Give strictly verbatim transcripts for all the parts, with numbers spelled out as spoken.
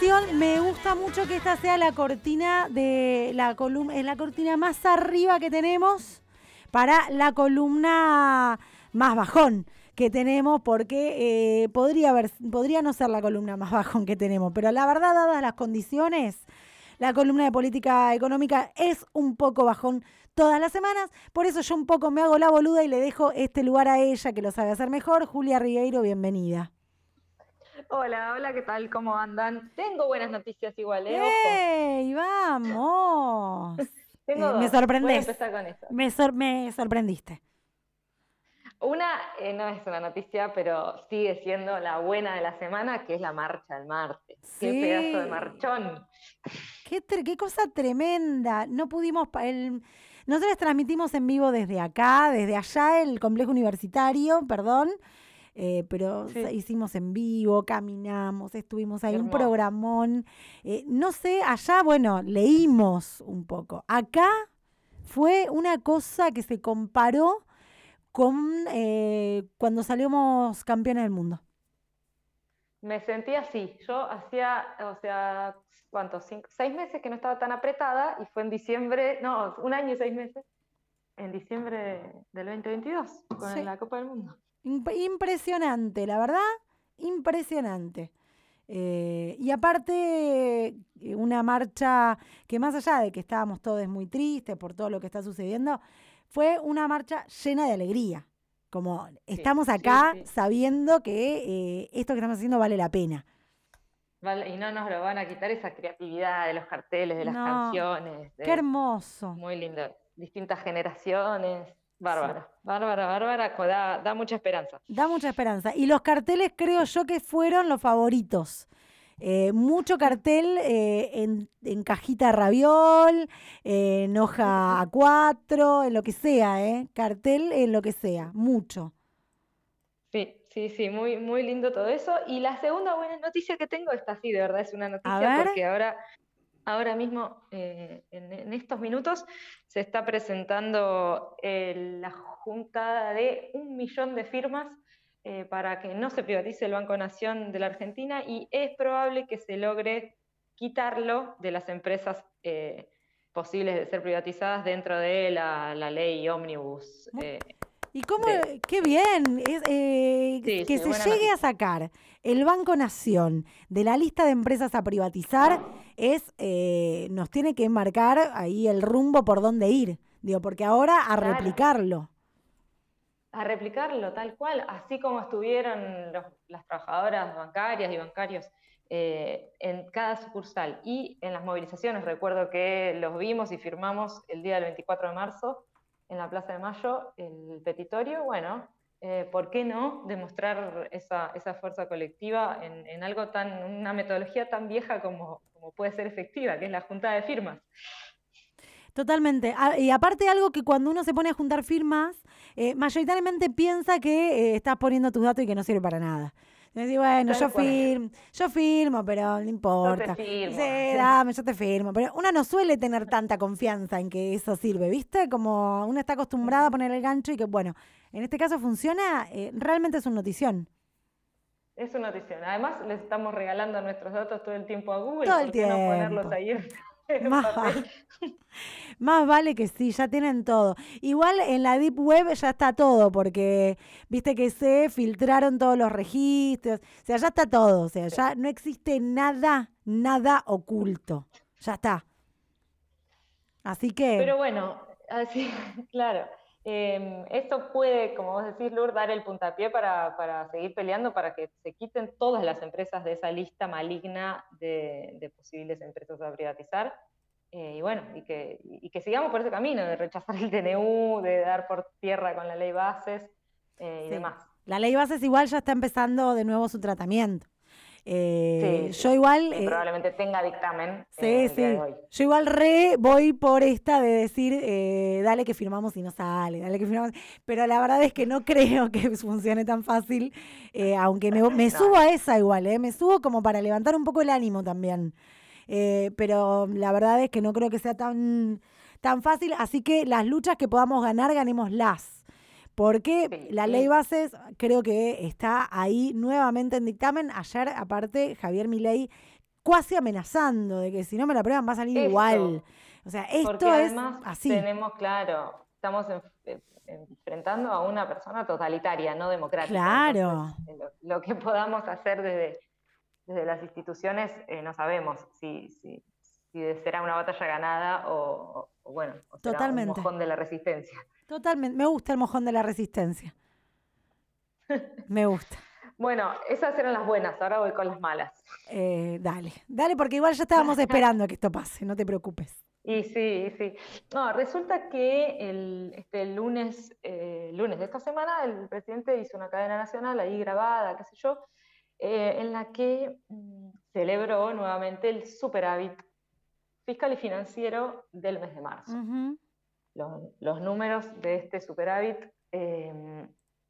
canción me gusta mucho que esta sea la cortina de la columna, es la cortina más arriba que tenemos para la columna más bajón que tenemos, porque eh, podría haber, podría no ser la columna más bajón que tenemos, pero la verdad, dadas las condiciones, la columna de política económica es un poco bajón todas las semanas, por eso yo un poco me hago la boluda y le dejo este lugar a ella, que lo sabe hacer mejor. Julia Ribeiro, bienvenida. Hola, hola, ¿qué tal? ¿Cómo andan? Tengo buenas noticias igual, ¿eh? Ojo. ¡Ey, vamos! Tengo Eh, me dos. Voy a sorprendés, empezar con eso. me, sor- me sorprendiste. Una eh, no es una noticia, pero sigue siendo la buena de la semana, que es la marcha del martes. ¡Qué pedazo de Sí, marchón! qué, tre- qué cosa tremenda. No pudimos, pa- el, nosotros transmitimos en vivo desde acá, desde allá, el complejo universitario, perdón, eh, pero Sí, hicimos en vivo, caminamos, estuvimos ahí, un hermoso. programón. Eh, no sé, allá, bueno, leímos un poco. Acá fue una cosa que se comparó con eh, cuando salimos campeones del mundo. Me sentí así. Yo hacía, o sea, ¿cuántos? Cinco, seis meses que no estaba tan apretada y fue en diciembre, no, un año y seis meses, en diciembre del dos mil veintidós, con Sí. la Copa del Mundo. Imp- impresionante, la verdad, impresionante. Eh, y aparte, eh, una marcha que más allá de que estábamos todos muy tristes por todo lo que está sucediendo, fue una marcha llena de alegría. Como Sí, estamos sí, acá sí. sabiendo que eh, esto que estamos haciendo vale la pena. Vale, y no nos lo van a quitar esa creatividad de los carteles, de las No, canciones, qué de hermoso. muy lindo. Distintas generaciones. Sí. Bárbara, bárbara, bárbara, co- da, da mucha esperanza. Da mucha esperanza. Y los carteles creo yo que fueron los favoritos. Eh, mucho cartel eh, en, en cajita de raviol, eh, en hoja a cuatro, en lo que sea, ¿eh? Cartel en lo que sea, mucho. Sí, sí, sí, muy, muy lindo todo eso. Y la segunda buena noticia que tengo, esta sí, de verdad es una A noticia ver, porque ahora, ahora mismo, eh, en, en estos minutos, se está presentando eh, la juntada de un millón de firmas eh, para que no se privatice el Banco Nación de la Argentina y es probable que se logre quitarlo de las empresas eh, posibles de ser privatizadas dentro de la, la ley ómnibus. mu- eh, ¿y cómo? de, ¡Qué bien! Es, eh, sí, que sí, se buena llegue a noticia. sacar el Banco Nación de la lista de empresas a privatizar es, eh, nos tiene que marcar ahí el rumbo por dónde ir. Digo, porque ahora a Claro, replicarlo. a replicarlo tal cual, así como estuvieron los- las trabajadoras bancarias y bancarios eh, en cada sucursal y en las movilizaciones. Recuerdo que los vimos y firmamos el día del veinticuatro de marzo en la Plaza de Mayo el petitorio. Bueno, eh, ¿por qué no demostrar esa, esa fuerza colectiva en, en algo tan, una metodología tan vieja como, como puede ser efectiva, que es la junta de firmas? Totalmente. A- y aparte algo que cuando uno se pone a juntar firmas, eh, mayoritariamente piensa que eh, estás poniendo tus datos y que no sirve para nada. Decís, bueno, yo Tal cual. firmo, yo firmo, pero no Yo te importa. Sí, firmo. dame, yo te firmo. Pero uno no suele tener tanta confianza en que eso sirve, ¿viste? Como uno está acostumbrado a Ujú. poner el gancho y que, bueno, en este caso funciona, eh, realmente es una notición. Es una noticia. Además, les estamos regalando nuestros datos todo el tiempo a Google, Todo el ¿por qué no ponerlos tiempo. ahí en, en papel? Más. Más vale que sí, ya tienen todo. Igual en la Deep Web ya está todo, porque viste que se filtraron todos los registros. O sea, ya está todo. O sea, Sí. ya no existe nada, nada oculto. Ya está. Así que, Pero bueno, así, claro. Eh, esto puede, como vos decís, Lourdes, dar el puntapié para, para seguir peleando para que se quiten todas las empresas de esa lista maligna de, de posibles empresas a privatizar. Eh, y bueno, y que, y que sigamos por ese camino de rechazar el D N U, de dar por tierra con la ley bases eh, y sí. demás. La ley bases igual ya está empezando de nuevo su tratamiento. Sí, Eh, yo sí, igual, sí, eh, probablemente tenga dictamen eh, sí, el día de sí. hoy. Yo igual re voy por esta de decir, eh, dale que firmamos y no sale, dale que firmamos. Pero la verdad es que no creo que funcione tan fácil, eh, aunque me, me No, subo a no. esa igual, eh, me subo como para levantar un poco el ánimo también. Eh, pero la verdad es que no creo que sea tan, tan fácil, así que las luchas que podamos ganar, ganémoslas. Porque Sí, la ley y bases creo que está ahí nuevamente en dictamen. Ayer, aparte, Javier Milei cuasi amenazando de que si no me la aprueban va a salir Eso, igual. O sea, esto porque es además así. tenemos, claro, estamos en- en- enfrentando a una persona totalitaria, no democrática. Claro. Entonces, lo, lo que podamos hacer desde, desde las instituciones, eh, no sabemos si, si, si será una batalla ganada o, o, bueno, o será un Totalmente. mojón de la resistencia. Totalmente. Me gusta el mojón de la resistencia. Me gusta. Bueno, esas eran las buenas, ahora voy con las malas. Eh, dale, dale, porque igual ya estábamos esperando a que esto pase, no te preocupes. Y sí, y sí. No, resulta que el este lunes, eh, lunes de esta semana el presidente hizo una cadena nacional ahí grabada, qué sé yo, eh, en la que mm, celebró nuevamente el superávit fiscal y financiero del mes de marzo. Uh-huh. Los, los números de este superávit, eh,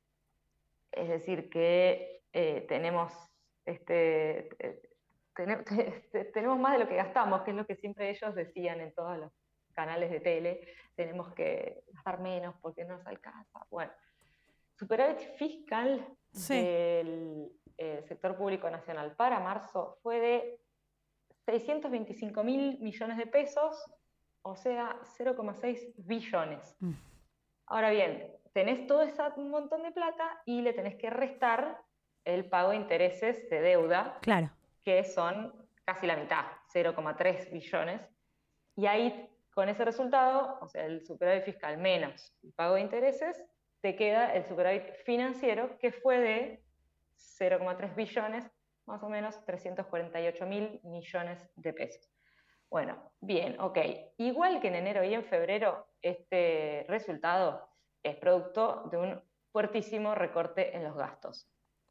es decir, que eh, tenemos este... eh, Tenemos, tenemos más de lo que gastamos, que es lo que siempre ellos decían en todos los canales de tele, tenemos que gastar menos porque no nos alcanza. Bueno, superávit fiscal Sí. del eh, sector público nacional para marzo fue de seiscientos veinticinco mil millones de pesos, o sea, cero coma seis billones. Mm. Ahora bien, tenés todo ese montón de plata y le tenés que restar el pago de intereses de deuda. Claro. Que son casi la mitad, cero coma tres billones, y ahí con ese resultado, o sea, el superávit fiscal menos el pago de intereses, te queda el superávit financiero, que fue de cero coma tres billones, más o menos trescientos cuarenta y ocho mil millones de pesos. Bueno, bien, ok. Igual que en enero y en febrero, este resultado es producto de un fuertísimo recorte en los gastos.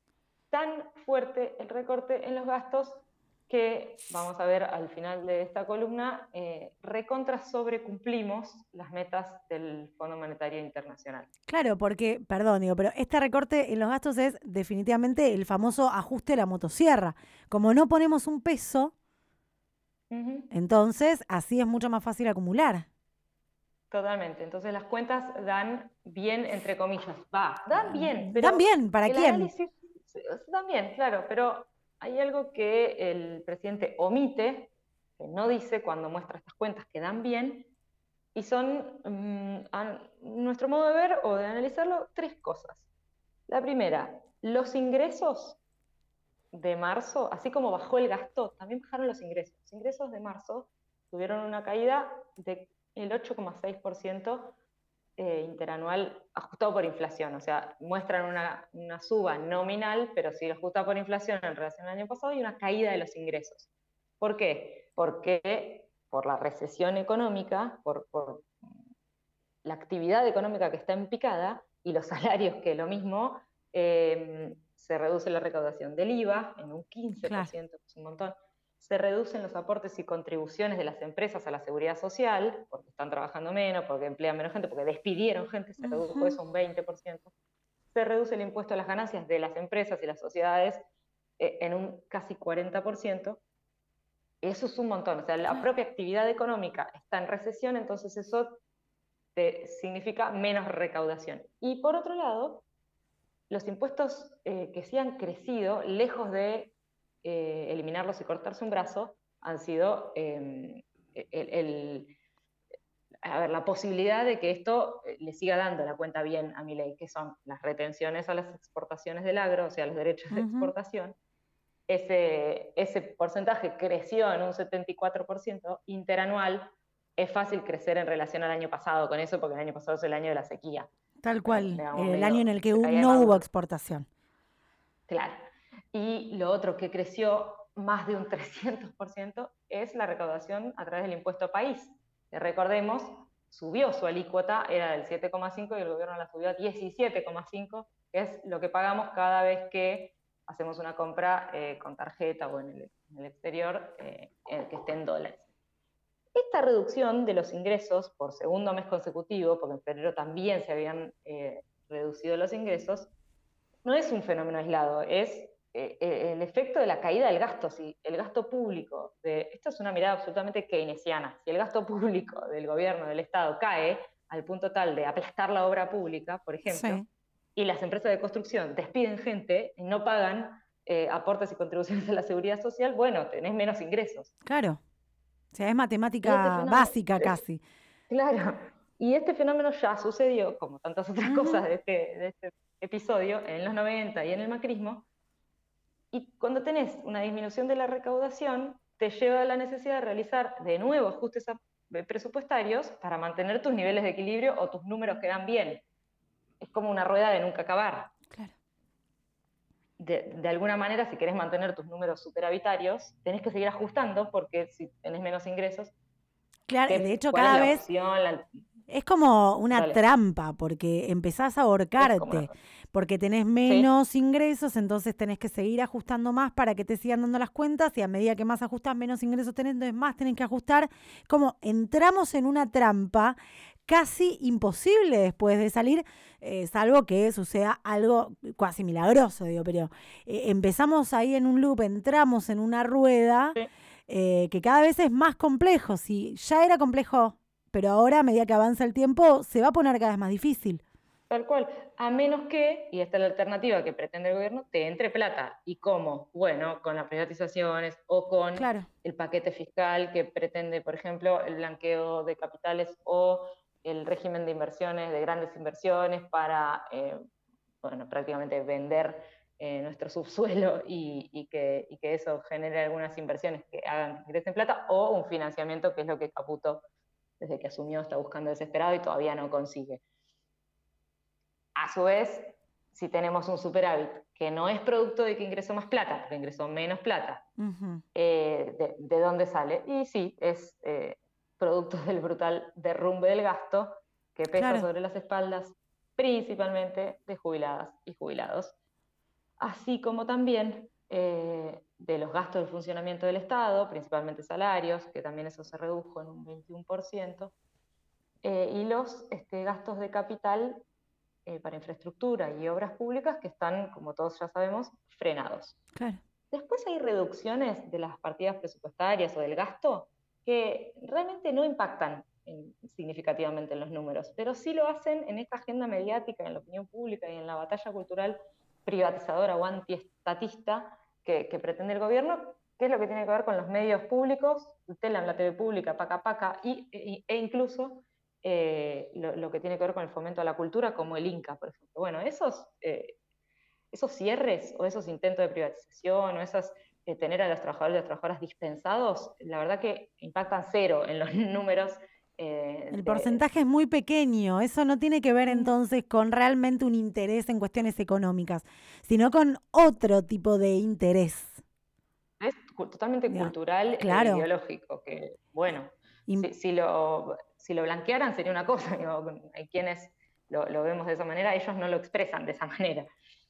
Tan fuerte el recorte en los gastos que, vamos a ver al final de esta columna, eh, recontra sobrecumplimos las metas del Fondo Monetario Internacional. Claro, porque, perdón, digo, pero este recorte en los gastos es definitivamente el famoso ajuste de la motosierra. Como no ponemos un peso, uh-huh. entonces así es mucho más fácil acumular. Totalmente. Entonces las cuentas dan bien, entre comillas. Va, dan bien. Pero dan bien, ¿para el quién? Análisis, dan bien, claro, pero hay algo que el presidente omite, que no dice cuando muestra estas cuentas que dan bien, y son, um, a nuestro modo de ver o de analizarlo, tres cosas. La primera, los ingresos de marzo, así como bajó el gasto, también bajaron los ingresos. Los ingresos de marzo tuvieron una caída del ocho coma seis por ciento eh, interanual ajustado por inflación, o sea, muestran una, una suba nominal, pero si lo ajusta por inflación en relación al año pasado, hay una caída de los ingresos. ¿Por qué? Porque por la recesión económica, por, por la actividad económica que está en picada y los salarios que lo mismo, eh, se reduce la recaudación del I V A en un quince por ciento, claro. Que es un montón. Se reducen los aportes y contribuciones de las empresas a la seguridad social, porque están trabajando menos, porque emplean menos gente, porque despidieron gente, se redujo uh-huh. eso un veinte por ciento. Se reduce el impuesto a las ganancias de las empresas y las sociedades eh, en un casi cuarenta por ciento. Eso es un montón, o sea, la propia actividad económica está en recesión, entonces eso te significa menos recaudación. Y por otro lado, los impuestos eh, que sí han crecido, lejos de eh, eliminarlos y cortarse un brazo, han sido eh, el, el, a ver, la posibilidad de que esto le siga dando la cuenta bien a Milei, que son las retenciones a las exportaciones del agro, o sea, los derechos uh-huh. de exportación. Ese, ese porcentaje creció en un setenta y cuatro por ciento interanual. Es fácil crecer en relación al año pasado con eso, porque el año pasado es el año de la sequía. Tal cual, digamos, el medio, año en el que no hubo exportación. Claro. Y lo otro que creció más de un trescientos por ciento es la recaudación a través del impuesto país. Que recordemos, subió su alícuota, era del siete coma cinco y el gobierno la subió a diecisiete coma cinco, que es lo que pagamos cada vez que hacemos una compra eh, con tarjeta o en el, en el exterior eh, en el que esté en dólares. Esta reducción de los ingresos por segundo mes consecutivo, porque en febrero también se habían eh, reducido los ingresos, no es un fenómeno aislado, es eh, el efecto de la caída del gasto. Si el gasto público, de, esto es una mirada absolutamente keynesiana, si el gasto público del gobierno, del Estado, cae al punto tal de aplastar la obra pública, por ejemplo, sí. y las empresas de construcción despiden gente y no pagan eh, aportes y contribuciones a la seguridad social, bueno, tenés menos ingresos. Claro. O sea, es Y este matemática fenómeno, básica es- casi. claro, y este fenómeno ya sucedió, como tantas otras Ujú. cosas de este, de este episodio, en los noventa y en el macrismo, y cuando tenés una disminución de la recaudación, te lleva a la necesidad de realizar de nuevo ajustes a- eh, presupuestarios para mantener tus niveles de equilibrio o tus números que dan bien. Es como una rueda de nunca acabar. Claro. De, de alguna manera, si querés mantener tus números superavitarios, tenés que seguir ajustando porque si tenés menos ingresos, Claro, de ¿qué, hecho ¿cuál es cada la vez opción? La, es como una dale, trampa, porque empezás a es como una ahorcarte, rueda. porque tenés Sí, menos ingresos, entonces tenés que seguir ajustando más para que te sigan dando las cuentas, y a medida que más ajustas, menos ingresos tenés, entonces más tenés que ajustar. Como entramos en una trampa casi imposible después de salir, eh, salvo que suceda algo casi milagroso, digo, pero eh, empezamos ahí en un loop, entramos en una rueda sí. eh, que cada vez es más complejo. Si ya era complejo, pero ahora, a medida que avanza el tiempo, se va a poner cada vez más difícil. Tal cual. A menos que, y esta es la alternativa que pretende el gobierno, te entre plata. ¿Y cómo? Bueno, con las privatizaciones o con Claro, el paquete fiscal que pretende, por ejemplo, el blanqueo de capitales o el régimen de inversiones, de grandes inversiones para, eh, bueno, prácticamente vender eh, nuestro subsuelo y, y, que, y que eso genere algunas inversiones que hagan que ingresen plata, o un financiamiento, que es lo que Caputo, desde que asumió, está buscando desesperado y todavía no consigue. A su vez, si tenemos un superávit que no es producto de que ingresó más plata, porque ingresó menos plata, uh-huh. eh, de, ¿de dónde sale? Y sí, es eh, producto del brutal derrumbe del gasto que pesa Claro, sobre las espaldas principalmente de jubiladas y jubilados, así como también eh, de los gastos de funcionamiento del Estado, principalmente salarios, que también eso se redujo en un veintiuno por ciento, eh, y los este, gastos de capital eh, para infraestructura y obras públicas que están, como todos ya sabemos, frenados. claro. Después hay reducciones de las partidas presupuestarias o del gasto que realmente no impactan en, significativamente en los números, pero sí lo hacen en esta agenda mediática, en la opinión pública y en la batalla cultural privatizadora o antiestatista que, que pretende el gobierno, que es lo que tiene que ver con los medios públicos, Telam, la T V pública, Paca Paca, y, e, e incluso eh, lo, lo, que tiene que ver con el fomento a la cultura, como el Inca, por ejemplo. Bueno, esos, eh, esos cierres o esos intentos de privatización o esas eh, tener a los trabajadores y las trabajadoras dispensados, la verdad que impactan cero en los números. Eh, El de, porcentaje es muy pequeño. Eso no tiene que ver entonces con realmente un interés en cuestiones económicas, sino con otro tipo de interés. es totalmente Ya. cultural e Claro. ideológico, que bueno, Y, si, si, lo, si lo blanquearan sería una cosa, digo, hay quienes lo, lo vemos de esa manera, ellos no lo expresan de esa manera.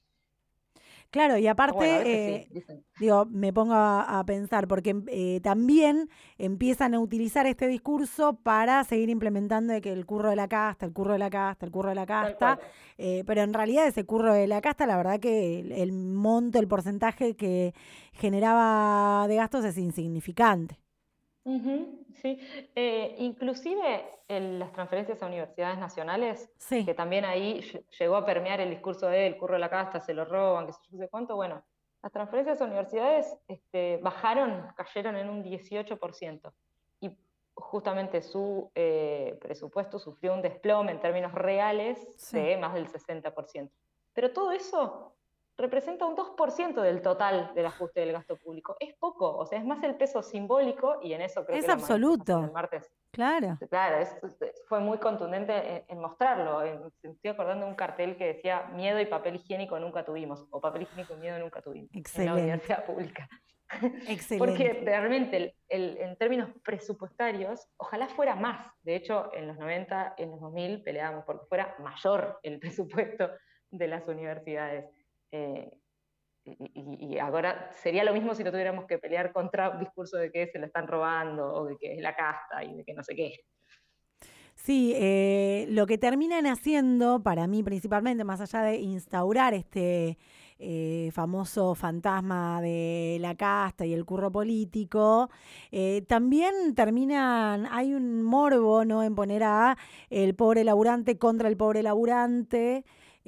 claro, y Bueno, a aparte, veces sí, eh, dicen. digo, me pongo a, a pensar, porque eh, también empiezan a utilizar este discurso para seguir implementando de que el curro de la casta, el curro de la casta, el curro de la Tal casta, cual. eh, pero en realidad ese curro de la casta, la verdad que el, el monto, el porcentaje que generaba de gastos es insignificante. Uh-huh, sí, eh, inclusive el, las transferencias a universidades nacionales, Sí, que también ahí llegó a permear el discurso de el curro de la casta, se lo roban, que sé yo sé cuánto, bueno, las transferencias a universidades este, bajaron, cayeron en un dieciocho por ciento y justamente su eh, presupuesto sufrió un desplome en términos reales sí. de más del sesenta por ciento. Pero todo eso representa un dos por ciento del total del ajuste del gasto público. Es poco, o sea, es más el peso simbólico, y en eso creo Es que la manifestación del absoluto, martes, claro. claro, es, fue muy contundente en, en mostrarlo. En, estoy acordando de un cartel que decía miedo y papel higiénico nunca tuvimos, o papel higiénico y miedo nunca tuvimos, en la Excelente, universidad pública. Porque excelente. realmente el, el, en términos presupuestarios, ojalá fuera más. De hecho, en los noventa, en los dos mil peleábamos porque fuera mayor el presupuesto de las universidades. Eh, y, y, ahora sería lo mismo si no tuviéramos que pelear contra un discurso de que se lo están robando o de que es la casta y de que no sé qué. Sí, eh, lo que terminan haciendo, para mí principalmente, más allá de instaurar este eh, famoso fantasma de la casta y el curro político, eh, también terminan, hay un morbo, ¿no?, en poner a el pobre laburante contra el pobre laburante,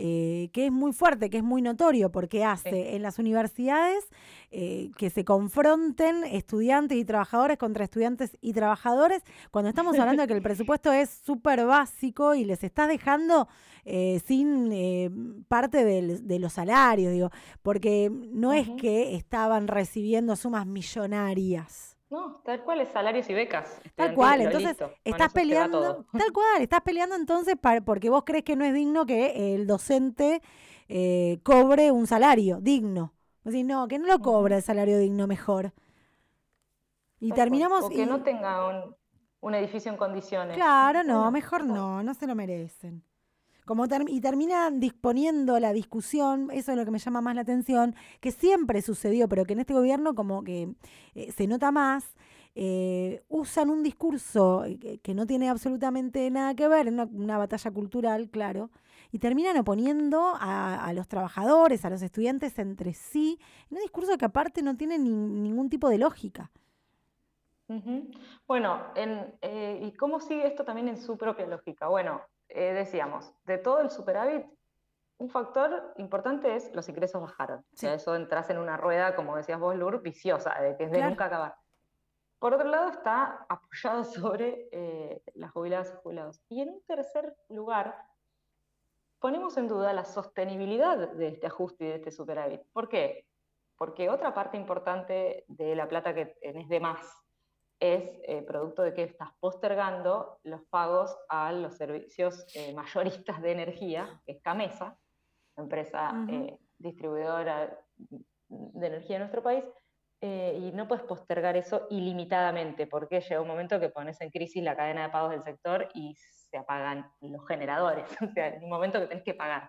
eh, que es muy fuerte, que es muy notorio, porque hace Sí. en las universidades eh, que se confronten estudiantes y trabajadores contra estudiantes y trabajadores, cuando estamos hablando de que el presupuesto es súper básico y les estás dejando eh, sin eh, parte del- de los salarios, digo, porque no es Ujú. que estaban recibiendo sumas millonarias. No, tal cual es salarios y becas Tal cual, estudiantiles, lo entonces listo, con estás eso se va peleando, todo. tal cual, estás peleando entonces para, porque vos crees que no es digno que el docente eh, cobre un salario digno. Vos decís, no, que no lo cobra Ujú. el salario digno mejor. Y Tal cual. terminamos O que no y, tenga un, un edificio en condiciones. claro, no, Bueno, mejor mejor. no, no se lo merecen. Como ter- y terminan disponiendo la discusión, eso es lo que me llama más la atención, que siempre sucedió, pero que en este gobierno como que eh, se nota más, eh, usan un discurso eh, que, que no tiene absolutamente nada que ver, una, una batalla cultural, claro, y terminan oponiendo a, a los trabajadores, a los estudiantes entre sí, en un discurso que aparte no tiene ni- ningún tipo de lógica. Ujú. Bueno, en, eh, ¿y cómo sigue esto también en su propia lógica? Bueno, eh, decíamos, de todo el superávit, un factor importante es los ingresos bajaron. O sea, Sí, eso entras en una rueda, como decías vos, Lur, viciosa, de que es de claro. nunca acabar. Por otro lado, está apoyado sobre eh, las jubiladas y jubilados. Y en un tercer lugar, ponemos en duda la sostenibilidad de este ajuste y de este superávit. ¿Por qué? Porque otra parte importante de la plata que tenés de más es eh, producto de que estás postergando los pagos a los servicios eh, mayoristas de energía, que es Camesa, empresa Ujú. eh, distribuidora de energía en nuestro país, eh, y no puedes postergar eso ilimitadamente, porque llega un momento que pones en crisis la cadena de pagos del sector y se apagan los generadores, o sea, en un momento que tenés que pagar.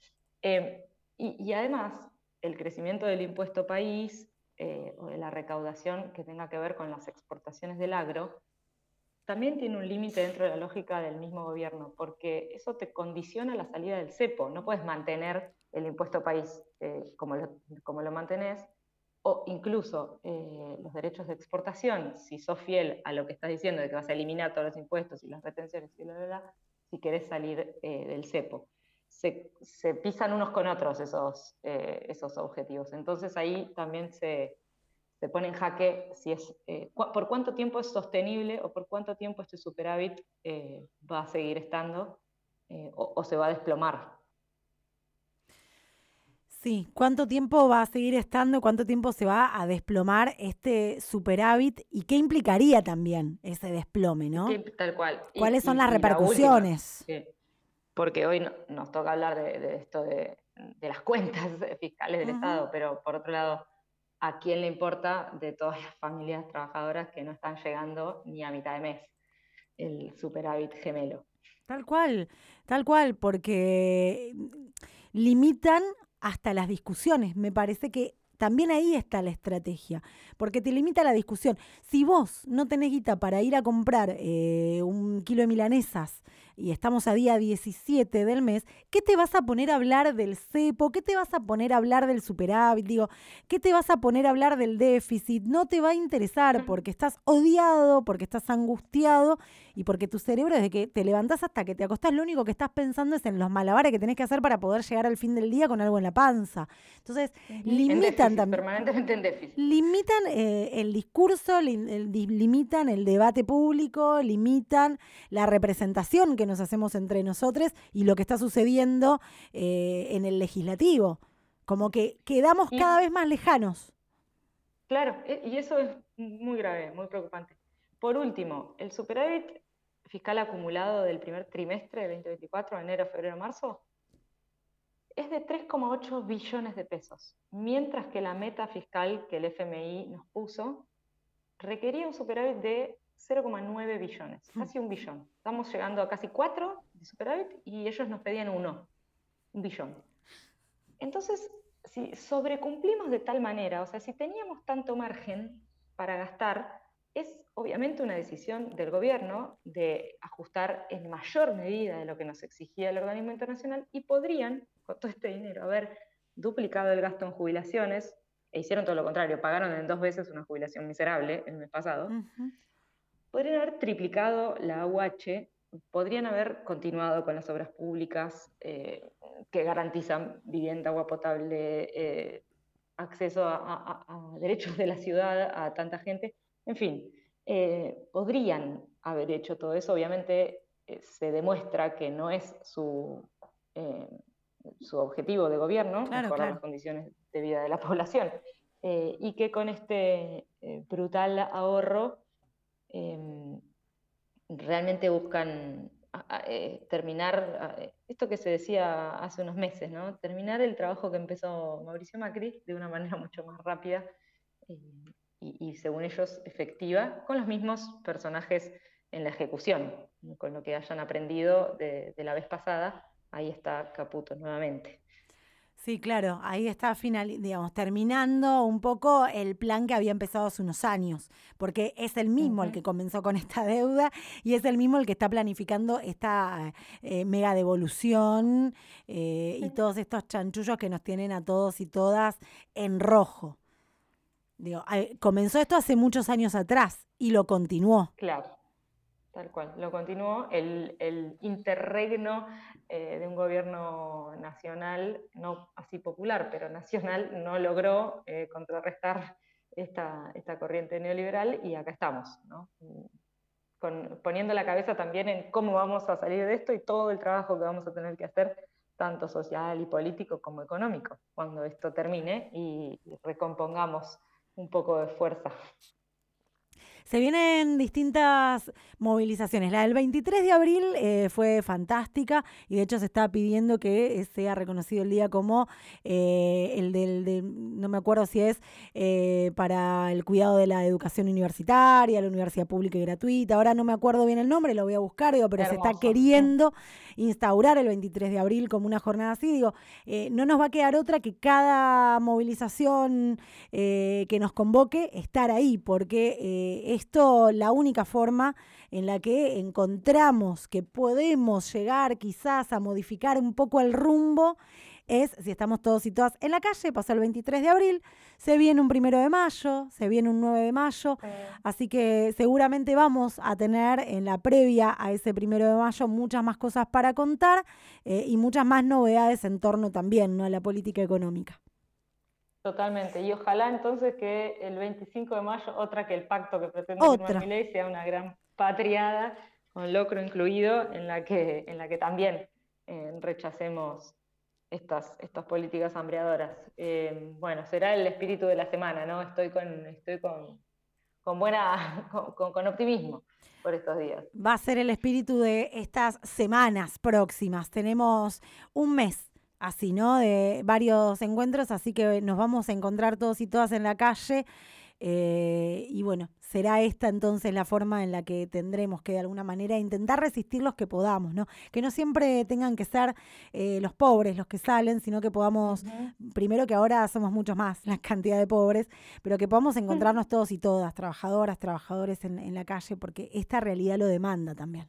Eh, y, y, además, el crecimiento del impuesto país eh, o de la recaudación que tenga que ver con las exportaciones del agro, también tiene un límite dentro de la lógica del mismo gobierno, porque eso te condiciona la salida del cepo. No puedes mantener el impuesto país eh, como, lo, como lo mantenés, o incluso eh, los derechos de exportación, si sos fiel a lo que estás diciendo, de que vas a eliminar todos los impuestos y las retenciones y bla, bla, bla, si querés salir eh, del cepo. Se, se, pisan unos con otros esos, eh, esos objetivos. Entonces ahí también se, se pone en jaque si es, eh, cu por cuánto tiempo es sostenible o por cuánto tiempo este superávit eh, va a seguir estando eh, o, o se va a desplomar. Sí, ¿cuánto tiempo va a seguir estando? ¿Cuánto tiempo se va a desplomar este superávit? ¿Y qué implicaría también ese desplome, Y no? que, tal cual. Y, ¿Cuáles son las y, y la última, repercusiones? eh, porque hoy no, nos toca hablar de, de esto de, de, las cuentas fiscales del Ujú. Estado, pero por otro lado, ¿a quién le importa de todas las familias trabajadoras que no están llegando ni a mitad de mes el superávit gemelo? Tal cual, tal cual, porque limitan hasta las discusiones. Me parece que también ahí está la estrategia, porque te limita la discusión. Si vos no tenés guita para ir a comprar eh, un kilo de milanesas y estamos a día diecisiete del mes, ¿qué te vas a poner a hablar del cepo? ¿Qué te vas a poner a hablar del superávit? Digo, ¿qué te vas a poner a hablar del déficit? No te va a interesar porque estás odiado, porque estás angustiado y porque tu cerebro, desde que te levantás hasta que te acostás, lo único que estás pensando es en los malabares que tenés que hacer para poder llegar al fin del día con algo en la panza. Entonces, Uh-huh. En limitan déficit, también. permanentemente en déficit. Limitan eh, el discurso, li, el, limitan el debate público, limitan la representación que nos hacemos entre nosotros y lo que está sucediendo eh, en el legislativo. Como que quedamos cada Y vez más lejanos. claro, y eso es muy grave, muy preocupante. Por último, el superávit fiscal acumulado del primer trimestre de veinte veinticuatro, enero, febrero, marzo, es de tres coma ocho billones de pesos, mientras que la meta fiscal que el F M I nos puso requería un superávit de cero coma nueve billones, casi un billón. Estamos llegando a casi cuatro de superávit y ellos nos pedían uno, un billón. Entonces, si sobrecumplimos de tal manera, o sea, si teníamos tanto margen para gastar, es obviamente una decisión del gobierno de ajustar en mayor medida de lo que nos exigía el organismo internacional y podrían, con todo este dinero, haber duplicado el gasto en jubilaciones, e hicieron todo lo contrario, pagaron en dos veces una jubilación miserable el mes pasado, Uh-huh. podrían haber triplicado la A U H podrían haber continuado con las obras públicas eh, que garantizan vivienda, agua potable, eh, acceso a, a- a derechos de la ciudad a tanta gente. En fin, eh, podrían haber hecho todo eso. Obviamente eh, se demuestra que no es su, eh, su objetivo de gobierno, Claro, mejorar las claro. condiciones de vida de la población, eh, y que con este eh, brutal ahorro eh, realmente buscan a- a- eh, terminar a- eh, esto que se decía hace unos meses, ¿no? Terminar el trabajo que empezó Mauricio Macri de una manera mucho más rápida eh, y, y, según ellos, efectiva, con los mismos personajes en la ejecución, con lo que hayan aprendido de, de la vez pasada. Ahí está Caputo nuevamente. Sí, claro, ahí está final, digamos, terminando un poco el plan que había empezado hace unos años, porque es el mismo el Ujú. que comenzó con esta deuda y es el mismo el que está planificando esta eh, mega devolución eh, y todos estos chanchullos que nos tienen a todos y todas en rojo. Digo, eh, comenzó esto hace muchos años atrás y lo continuó. Claro. Tal cual, lo continuó. El, el interregno eh, de un gobierno nacional, no así popular, pero nacional, no logró eh, contrarrestar esta, esta corriente neoliberal y acá estamos, ¿no? Con, poniendo la cabeza también en cómo vamos a salir de esto y todo el trabajo que vamos a tener que hacer, tanto social y político como económico, cuando esto termine y recompongamos un poco de fuerza. Se vienen distintas movilizaciones. La del veintitrés de abril eh, fue fantástica y de hecho se está pidiendo que sea reconocido el día como eh, el del, de, no me acuerdo si es eh, para el cuidado de la educación universitaria, la universidad pública y gratuita. Ahora no me acuerdo bien el nombre, lo voy a buscar, digo, pero se está Hermoso. queriendo instaurar el veintitrés de abril como una jornada así. Digo, eh, no nos va a quedar otra que cada movilización eh, que nos convoque estar ahí, porque eh, esto, la única forma en la que encontramos que podemos llegar quizás a modificar un poco el rumbo es si estamos todos y todas en la calle. Pasó el veintitrés de abril, se viene un primero de mayo, se viene un nueve de mayo, así que seguramente vamos a tener en la previa a ese primero de mayo muchas más cosas para contar eh, y muchas más novedades en torno también, ¿no?, a la política económica. Totalmente, y ojalá entonces que el veinticinco de mayo, otra que el pacto que pretende firmar Otra. Milei, sea una gran patriada, con locro incluido, en la que, en la que también eh, rechacemos estas, estas políticas hambreadoras. Eh, bueno, será el espíritu de la semana, ¿no? Estoy con, estoy con, con buena, con, con, con optimismo por estos días. Va a ser el espíritu de estas semanas próximas. Tenemos un mes así, ¿no?, de varios encuentros, así que nos vamos a encontrar todos y todas en la calle. Eh, y bueno, será esta entonces la forma en la que tendremos que de alguna manera intentar resistir los que podamos, ¿no? Que no siempre tengan que ser eh, los pobres los que salen, sino que podamos, Uh-huh. primero que ahora somos muchos más la cantidad de pobres, pero que podamos encontrarnos todos y todas, trabajadoras, trabajadores en, en la calle, porque esta realidad lo demanda también.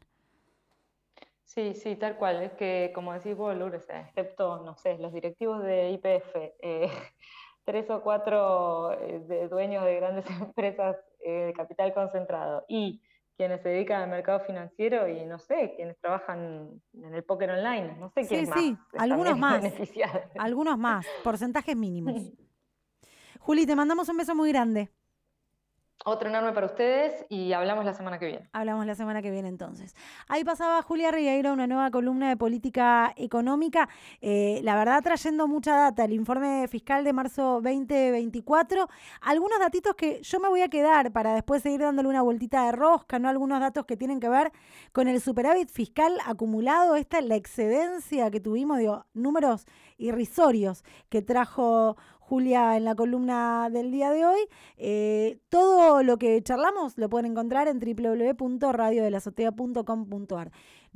Sí, sí, tal cual. Es que, como decís vos, Lourdes, excepto, no sé, los directivos de Y P F, eh, tres o cuatro eh, de dueños de grandes empresas eh, de capital concentrado y quienes se dedican al mercado financiero y, no sé, quienes trabajan en el póker online, no sé Sí, quiénes más sí, están algunos más, beneficiados. algunos más, porcentajes mínimos. Juli, te mandamos un beso muy grande. Otro enorme para ustedes y hablamos la semana que viene. Hablamos la semana que viene entonces. Ahí pasaba Julia Ribeiro, una nueva columna de política económica, eh, la verdad trayendo mucha data, el informe fiscal de marzo veinte veinticuatro, algunos datitos que yo me voy a quedar para después seguir dándole una vueltita de rosca, ¿no? Algunos datos que tienen que ver con el superávit fiscal acumulado, esta es la excedencia que tuvimos, digo, números irrisorios que trajo Julia en la columna del día de hoy. Eh, todo lo que charlamos lo pueden encontrar en doble u doble u doble u punto radio de la azotea punto com punto a r.